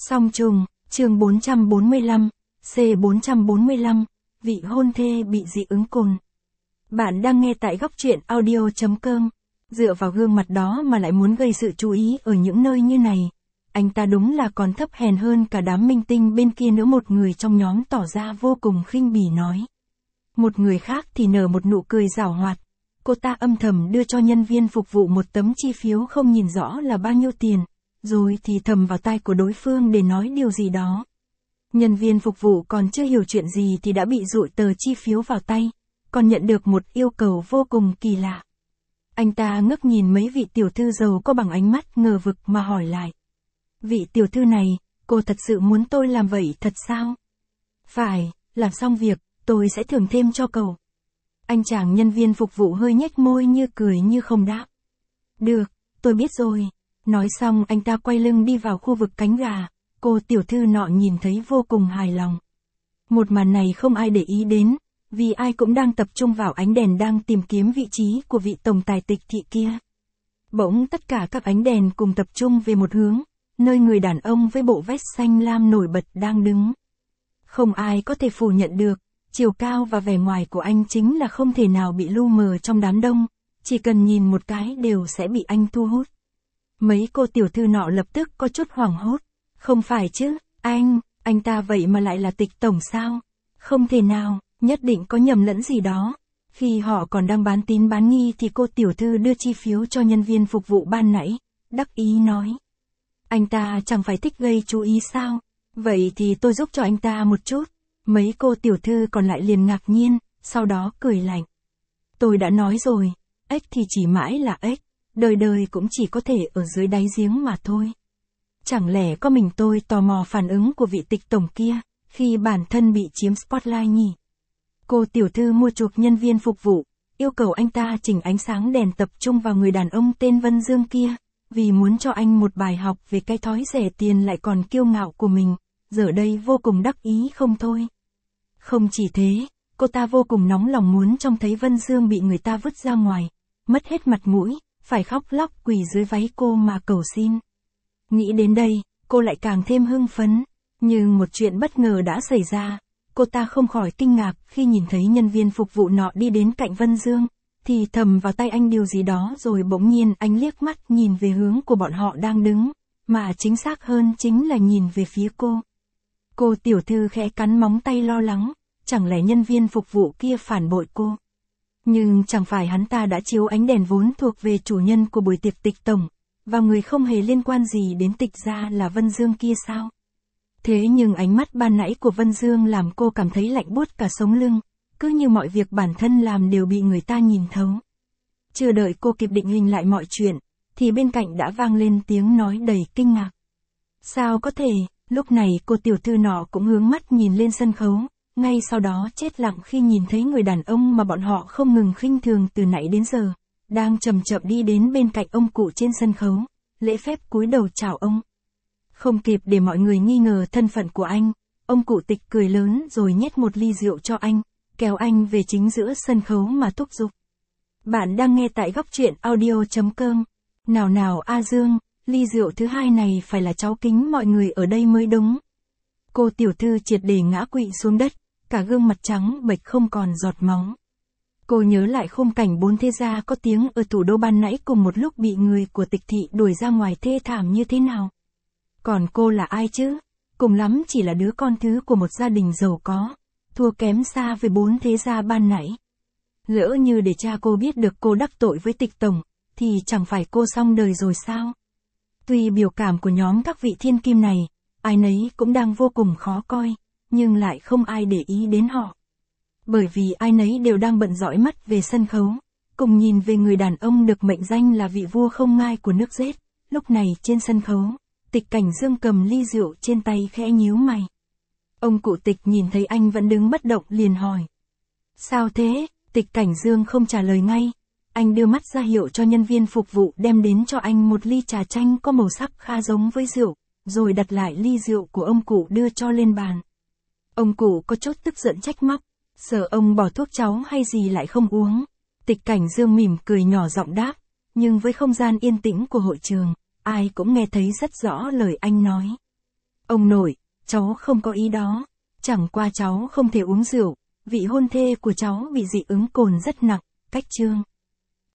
Song trùng, chương 445, C445, vị hôn thê bị dị ứng cồn. Bạn đang nghe tại góc truyện audio.com. Dựa vào gương mặt đó mà lại muốn gây sự chú ý ở những nơi như này. Anh ta đúng là còn thấp hèn hơn cả đám minh tinh bên kia nữa. Một người trong nhóm tỏ ra vô cùng khinh bỉ nói. Một người khác thì nở một nụ cười giảo hoạt. Cô ta âm thầm đưa cho nhân viên phục vụ một tấm chi phiếu không nhìn rõ là bao nhiêu tiền, rồi thì thầm vào tai của đối phương để nói điều gì đó. Nhân viên phục vụ còn chưa hiểu chuyện gì thì đã bị dụi tờ chi phiếu vào tay, còn nhận được một yêu cầu vô cùng kỳ lạ. Anh ta ngước nhìn mấy vị tiểu thư giàu có bằng ánh mắt ngờ vực mà hỏi lại. Vị tiểu thư này, cô thật sự muốn tôi làm vậy thật sao? Phải, làm xong việc, tôi sẽ thưởng thêm cho cậu. Anh chàng nhân viên phục vụ hơi nhếch môi như cười như không đáp. Được, tôi biết rồi. Nói xong anh ta quay lưng đi vào khu vực cánh gà. Cô tiểu thư nọ nhìn thấy vô cùng hài lòng. Một màn này không ai để ý đến, vì ai cũng đang tập trung vào ánh đèn đang tìm kiếm vị trí của vị tổng tài tịch thị kia. Bỗng tất cả các ánh đèn cùng tập trung về một hướng, nơi người đàn ông với bộ vest xanh lam nổi bật đang đứng. Không ai có thể phủ nhận được, chiều cao và vẻ ngoài của anh chính là không thể nào bị lu mờ trong đám đông, chỉ cần nhìn một cái đều sẽ bị anh thu hút. Mấy cô tiểu thư nọ lập tức có chút hoảng hốt. Không phải chứ, anh ta vậy mà lại là tịch tổng sao? Không thể nào, nhất định có nhầm lẫn gì đó. Khi họ còn đang bán tín bán nghi thì cô tiểu thư đưa chi phiếu cho nhân viên phục vụ ban nãy, đắc ý nói. Anh ta chẳng phải thích gây chú ý sao? Vậy thì tôi giúp cho anh ta một chút. Mấy cô tiểu thư còn lại liền ngạc nhiên, sau đó cười lạnh. Tôi đã nói rồi, ếch thì chỉ mãi là ếch, đời đời cũng chỉ có thể ở dưới đáy giếng mà thôi. Chẳng lẽ có mình tôi tò mò phản ứng của vị tịch tổng kia, khi bản thân bị chiếm spotlight nhỉ? Cô tiểu thư mua chuộc nhân viên phục vụ, yêu cầu anh ta chỉnh ánh sáng đèn tập trung vào người đàn ông tên Vân Dương kia, vì muốn cho anh một bài học về cái thói rẻ tiền lại còn kiêu ngạo của mình, giờ đây vô cùng đắc ý không thôi. Không chỉ thế, cô ta vô cùng nóng lòng muốn trông thấy Vân Dương bị người ta vứt ra ngoài, mất hết mặt mũi, phải khóc lóc quỳ dưới váy cô mà cầu xin. Nghĩ đến đây, cô lại càng thêm hưng phấn, nhưng một chuyện bất ngờ đã xảy ra. Cô ta không khỏi kinh ngạc khi nhìn thấy nhân viên phục vụ nọ đi đến cạnh Vân Dương, thì thầm vào tay anh điều gì đó rồi bỗng nhiên anh liếc mắt nhìn về hướng của bọn họ đang đứng, mà chính xác hơn chính là nhìn về phía cô. Cô tiểu thư khẽ cắn móng tay lo lắng, chẳng lẽ nhân viên phục vụ kia phản bội cô? Nhưng chẳng phải hắn ta đã chiếu ánh đèn vốn thuộc về chủ nhân của buổi tiệc tịch tổng, và người không hề liên quan gì đến tịch gia là Vân Dương kia sao? Thế nhưng ánh mắt ban nãy của Vân Dương làm cô cảm thấy lạnh buốt cả sống lưng, cứ như mọi việc bản thân làm đều bị người ta nhìn thấu. Chưa đợi cô kịp định hình lại mọi chuyện, thì bên cạnh đã vang lên tiếng nói đầy kinh ngạc. Sao có thể? Lúc này cô tiểu thư nọ cũng hướng mắt nhìn lên sân khấu, ngay sau đó chết lặng khi nhìn thấy người đàn ông mà bọn họ không ngừng khinh thường từ nãy đến giờ, đang chậm chậm đi đến bên cạnh ông cụ trên sân khấu, lễ phép cúi đầu chào ông. Không kịp để mọi người nghi ngờ thân phận của anh, ông cụ tịch cười lớn rồi nhét một ly rượu cho anh, kéo anh về chính giữa sân khấu mà thúc giục. Bạn đang nghe tại góc truyện audio.com. Nào A Dương, ly rượu thứ hai này phải là cháu kính mọi người ở đây mới đúng. Cô tiểu thư triệt để ngã quỵ xuống đất, cả gương mặt trắng bệch không còn giọt máu. Cô nhớ lại khung cảnh bốn thế gia có tiếng ở thủ đô ban nãy cùng một lúc bị người của tịch thị đuổi ra ngoài thê thảm như thế nào. Còn cô là ai chứ? Cùng lắm chỉ là đứa con thứ của một gia đình giàu có, thua kém xa với bốn thế gia ban nãy. Lỡ như để cha cô biết được cô đắc tội với tịch tổng, thì chẳng phải cô xong đời rồi sao? Tuy biểu cảm của nhóm các vị thiên kim này, ai nấy cũng đang vô cùng khó coi, nhưng lại không ai để ý đến họ. Bởi vì ai nấy đều đang bận dõi mắt về sân khấu, cùng nhìn về người đàn ông được mệnh danh là vị vua không ngai của nước Dết. Lúc này trên sân khấu, Tịch Cảnh Dương cầm ly rượu trên tay khẽ nhíu mày. Ông cụ Tịch nhìn thấy anh vẫn đứng bất động liền hỏi. Sao thế? Tịch Cảnh Dương không trả lời ngay. Anh đưa mắt ra hiệu cho nhân viên phục vụ đem đến cho anh một ly trà chanh có màu sắc khá giống với rượu, rồi đặt lại ly rượu của ông cụ đưa cho lên bàn. Ông cụ có chút tức giận trách móc. Sợ ông bỏ thuốc cháu hay gì lại không uống. Tịch Cảnh Dương mỉm cười nhỏ giọng đáp, nhưng với không gian yên tĩnh của hội trường, ai cũng nghe thấy rất rõ lời anh nói. Ông nội, cháu không có ý đó. Chẳng qua cháu không thể uống rượu. Vị hôn thê của cháu bị dị ứng cồn rất nặng. Cách chương.